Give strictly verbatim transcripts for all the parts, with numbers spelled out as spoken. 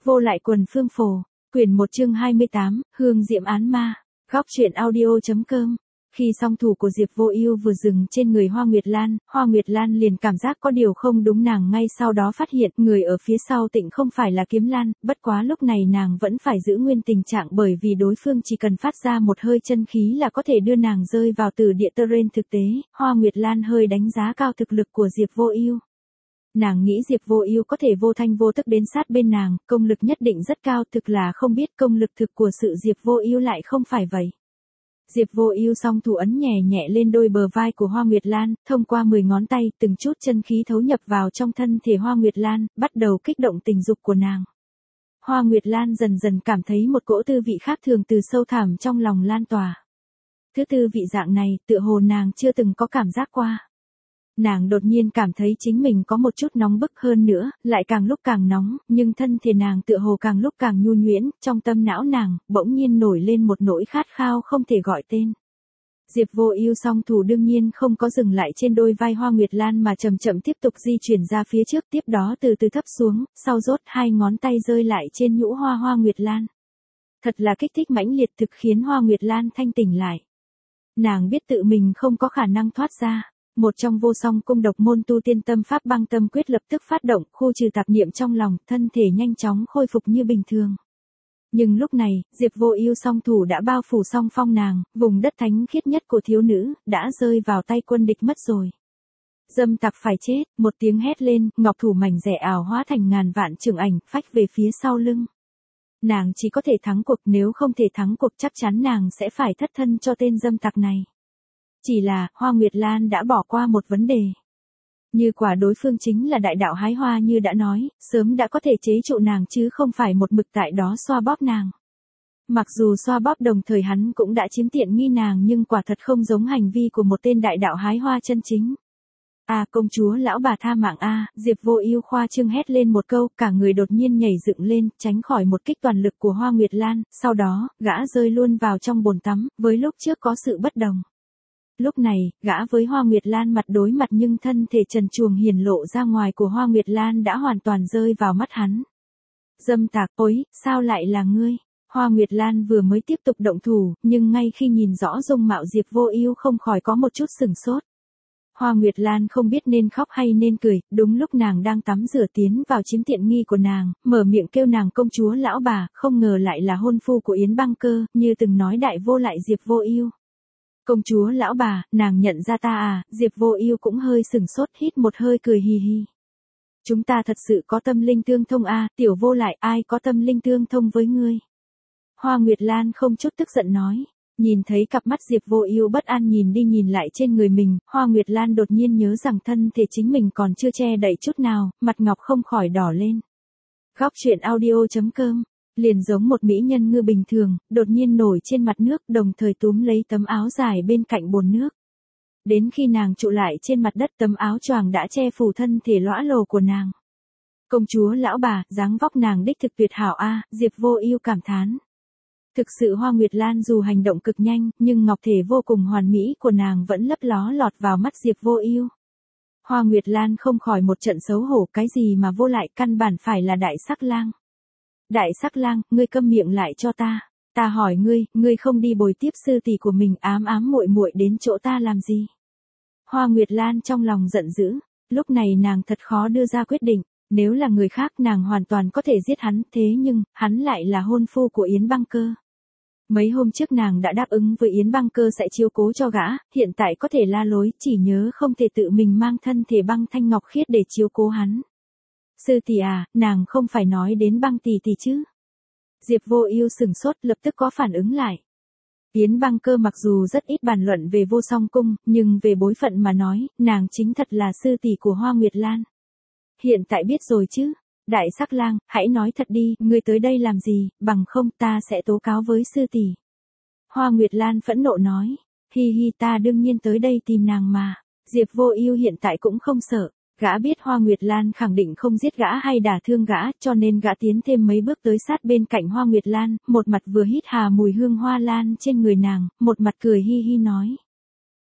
Vô lại quần phương phổ, quyển một chương hai mươi tám, Hương Diệm án ma, góc truyện audio.com. Khi song thủ của Diệp Vô Ưu vừa dừng trên người Hoa Nguyệt Lan, Hoa Nguyệt Lan liền cảm giác có điều không đúng, nàng ngay sau đó phát hiện người ở phía sau Tịnh không phải là Kiếm Lan, bất quá lúc này nàng vẫn phải giữ nguyên tình trạng bởi vì đối phương chỉ cần phát ra một hơi chân khí là có thể đưa nàng rơi vào tử địa terrain. Thực tế, Hoa Nguyệt Lan hơi đánh giá cao thực lực của Diệp Vô Ưu. Nàng nghĩ Diệp Vô Ưu có thể vô thanh vô tức đến sát bên nàng, công lực nhất định rất cao, thực là không biết công lực thực của sự Diệp Vô Ưu lại không phải vậy. Diệp Vô Ưu song thủ ấn nhẹ nhẹ lên đôi bờ vai của Hoa Nguyệt Lan, thông qua mười ngón tay, từng chút chân khí thấu nhập vào trong thân thể Hoa Nguyệt Lan, bắt đầu kích động tình dục của nàng. Hoa Nguyệt Lan dần dần cảm thấy một cỗ tư vị khác thường từ sâu thẳm trong lòng lan tỏa. Thứ tư vị dạng này, tựa hồ nàng chưa từng có cảm giác qua. Nàng đột nhiên cảm thấy chính mình có một chút nóng bức, hơn nữa, lại càng lúc càng nóng, nhưng thân thể nàng tựa hồ càng lúc càng nhu nhuyễn, trong tâm não nàng, bỗng nhiên nổi lên một nỗi khát khao không thể gọi tên. Diệp Vô Ưu song thủ đương nhiên không có dừng lại trên đôi vai Hoa Nguyệt Lan mà chậm chậm tiếp tục di chuyển ra phía trước, tiếp đó từ từ thấp xuống, sau rốt hai ngón tay rơi lại trên nhũ hoa Hoa Nguyệt Lan. Thật là kích thích mãnh liệt, thực khiến Hoa Nguyệt Lan thanh tỉnh lại. Nàng biết tự mình không có khả năng thoát ra. Một trong vô song cung độc môn tu tiên tâm pháp băng tâm quyết lập tức phát động, khu trừ tạp niệm trong lòng, thân thể nhanh chóng khôi phục như bình thường. Nhưng lúc này, Diệp Vô Ưu song thủ đã bao phủ song phong nàng, vùng đất thánh khiết nhất của thiếu nữ, đã rơi vào tay quân địch mất rồi. Dâm tặc phải chết, một tiếng hét lên, ngọc thủ mảnh dẻ ảo hóa thành ngàn vạn trường ảnh, phách về phía sau lưng. Nàng chỉ có thể thắng cuộc, nếu không thể thắng cuộc chắc chắn nàng sẽ phải thất thân cho tên dâm tặc này. Chỉ là, Hoa Nguyệt Lan đã bỏ qua một vấn đề. Như quả đối phương chính là đại đạo hái hoa như đã nói, sớm đã có thể chế trụ nàng chứ không phải một mực tại đó xoa bóp nàng. Mặc dù xoa bóp đồng thời hắn cũng đã chiếm tiện nghi nàng nhưng quả thật không giống hành vi của một tên đại đạo hái hoa chân chính. À công chúa lão bà tha mạng a, Diệp Vô Ưu khoa trương hét lên một câu, cả người đột nhiên nhảy dựng lên, tránh khỏi một kích toàn lực của Hoa Nguyệt Lan, sau đó, gã rơi luôn vào trong bồn tắm, với lúc trước có sự bất đồng. Lúc này, gã với Hoa Nguyệt Lan mặt đối mặt nhưng thân thể trần truồng hiển lộ ra ngoài của Hoa Nguyệt Lan đã hoàn toàn rơi vào mắt hắn. Dâm tặc, ôi, sao lại là ngươi? Hoa Nguyệt Lan vừa mới tiếp tục động thủ, nhưng ngay khi nhìn rõ dung mạo Diệp Vô Ưu không khỏi có một chút sửng sốt. Hoa Nguyệt Lan không biết nên khóc hay nên cười, đúng lúc nàng đang tắm rửa tiến vào chiếm tiện nghi của nàng, mở miệng kêu nàng công chúa lão bà, không ngờ lại là hôn phu của Yến Băng Cơ, như từng nói đại vô lại Diệp Vô Ưu. Công chúa lão bà, nàng nhận ra ta à? Diệp Vô Ưu cũng hơi sửng sốt, hít một hơi cười hì hì. Chúng ta thật sự có tâm linh tương thông à, tiểu vô lại, ai có tâm linh tương thông với ngươi? Hoa Nguyệt Lan không chút tức giận nói. Nhìn thấy cặp mắt Diệp Vô Ưu bất an nhìn đi nhìn lại trên người mình, Hoa Nguyệt Lan đột nhiên nhớ rằng thân thể chính mình còn chưa che đậy chút nào, mặt ngọc không khỏi đỏ lên. Góc truyện audio.com. Liền giống một mỹ nhân ngư bình thường, đột nhiên nổi trên mặt nước, đồng thời túm lấy tấm áo dài bên cạnh bồn nước. Đến khi nàng trụ lại trên mặt đất, tấm áo choàng đã che phủ thân thể lõa lồ của nàng. Công chúa lão bà, dáng vóc nàng đích thực tuyệt hảo a, Diệp Vô Ưu cảm thán. Thực sự Hoa Nguyệt Lan dù hành động cực nhanh, nhưng ngọc thể vô cùng hoàn mỹ của nàng vẫn lấp ló lọt vào mắt Diệp Vô Ưu. Hoa Nguyệt Lan không khỏi một trận xấu hổ, cái gì mà vô lại, căn bản phải là đại sắc lang. Đại sắc lang, ngươi câm miệng lại cho ta. Ta hỏi ngươi, ngươi không đi bồi tiếp sư tỷ của mình ám ám muội muội đến chỗ ta làm gì? Hoa Nguyệt Lan trong lòng giận dữ, lúc này nàng thật khó đưa ra quyết định, nếu là người khác nàng hoàn toàn có thể giết hắn, thế nhưng, hắn lại là hôn phu của Yến Băng Cơ. Mấy hôm trước nàng đã đáp ứng với Yến Băng Cơ sẽ chiếu cố cho gã, hiện tại có thể la lối, chỉ nhớ không thể tự mình mang thân thể Băng Thanh Ngọc Khiết để chiếu cố hắn. Sư tỷ à, nàng không phải nói đến Băng tỷ tỷ chứ? Diệp Vô Ưu sửng sốt, lập tức có phản ứng lại. Yến Băng Cơ mặc dù rất ít bàn luận về Vô Song cung, nhưng về bối phận mà nói, nàng chính thật là sư tỷ của Hoa Nguyệt Lan. Hiện tại biết rồi chứ? Đại sắc lang, hãy nói thật đi, ngươi tới đây làm gì, bằng không ta sẽ tố cáo với sư tỷ. Hoa Nguyệt Lan phẫn nộ nói, hi hi, ta đương nhiên tới đây tìm nàng mà. Diệp Vô Ưu hiện tại cũng không sợ. Gã biết Hoa Nguyệt Lan khẳng định không giết gã hay đả thương gã, cho nên gã tiến thêm mấy bước tới sát bên cạnh Hoa Nguyệt Lan, một mặt vừa hít hà mùi hương hoa lan trên người nàng, một mặt cười hi hi nói.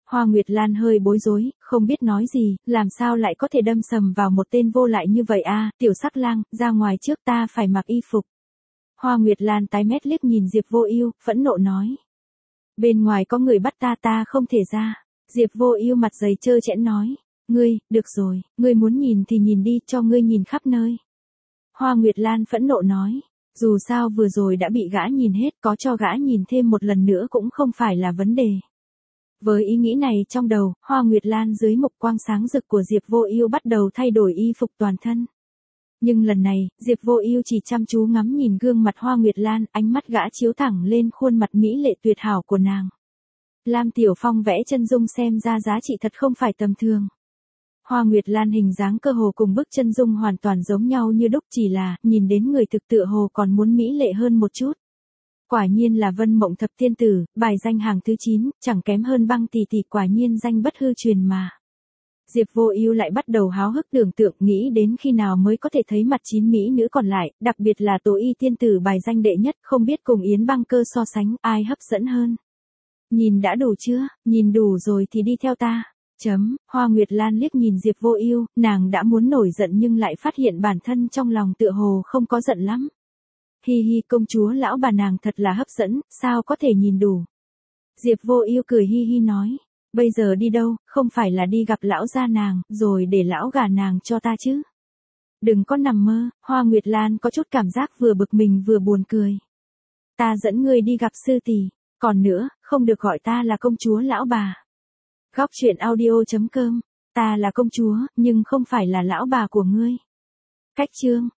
Hoa Nguyệt Lan hơi bối rối, không biết nói gì, làm sao lại có thể đâm sầm vào một tên vô lại như vậy a, tiểu sắc lang, ra ngoài trước ta phải mặc y phục. Hoa Nguyệt Lan tái mét liếc nhìn Diệp Vô Ưu, phẫn nộ nói. Bên ngoài có người bắt ta ta không thể ra. Diệp Vô Ưu mặt dày trơ trẽn nói. Ngươi, được rồi, ngươi muốn nhìn thì nhìn đi, cho ngươi nhìn khắp nơi. Hoa Nguyệt Lan phẫn nộ nói. Dù sao vừa rồi đã bị gã nhìn hết, có cho gã nhìn thêm một lần nữa cũng không phải là vấn đề. Với ý nghĩ này trong đầu, Hoa Nguyệt Lan dưới mục quang sáng rực của Diệp Vô Ưu bắt đầu thay đổi y phục toàn thân. Nhưng lần này, Diệp Vô Ưu chỉ chăm chú ngắm nhìn gương mặt Hoa Nguyệt Lan, ánh mắt gã chiếu thẳng lên khuôn mặt mỹ lệ tuyệt hảo của nàng. Lam Tiểu Phong vẽ chân dung xem ra giá trị thật không phải tầm thường. Hoa Nguyệt Lan hình dáng cơ hồ cùng bức chân dung hoàn toàn giống nhau như đúc, chỉ là, nhìn đến người thực tựa hồ còn muốn mỹ lệ hơn một chút. Quả nhiên là Vân Mộng Thập Tiên Tử, bài danh hàng thứ chín, chẳng kém hơn Băng tỷ tỷ, quả nhiên danh bất hư truyền mà. Diệp Vô Ưu lại bắt đầu háo hức tưởng tượng nghĩ đến khi nào mới có thể thấy mặt chín mỹ nữ còn lại, đặc biệt là Tố Y tiên tử bài danh đệ nhất, không biết cùng Yến Băng Cơ so sánh, ai hấp dẫn hơn. Nhìn đã đủ chưa, nhìn đủ rồi thì đi theo ta. Chấm, Hoa Nguyệt Lan liếc nhìn Diệp Vô Ưu, nàng đã muốn nổi giận nhưng lại phát hiện bản thân trong lòng tựa hồ không có giận lắm. Hi hi, công chúa lão bà nàng thật là hấp dẫn, sao có thể nhìn đủ. Diệp Vô Ưu cười hi hi nói. Bây giờ đi đâu, không phải là đi gặp lão gia nàng, rồi để lão gả nàng cho ta chứ. Đừng có nằm mơ, Hoa Nguyệt Lan có chút cảm giác vừa bực mình vừa buồn cười. Ta dẫn ngươi đi gặp sư tỷ, còn nữa, không được gọi ta là công chúa lão bà. Góc truyện audio chấm com, ta là công chúa, nhưng không phải là lão bà của ngươi. Cách chương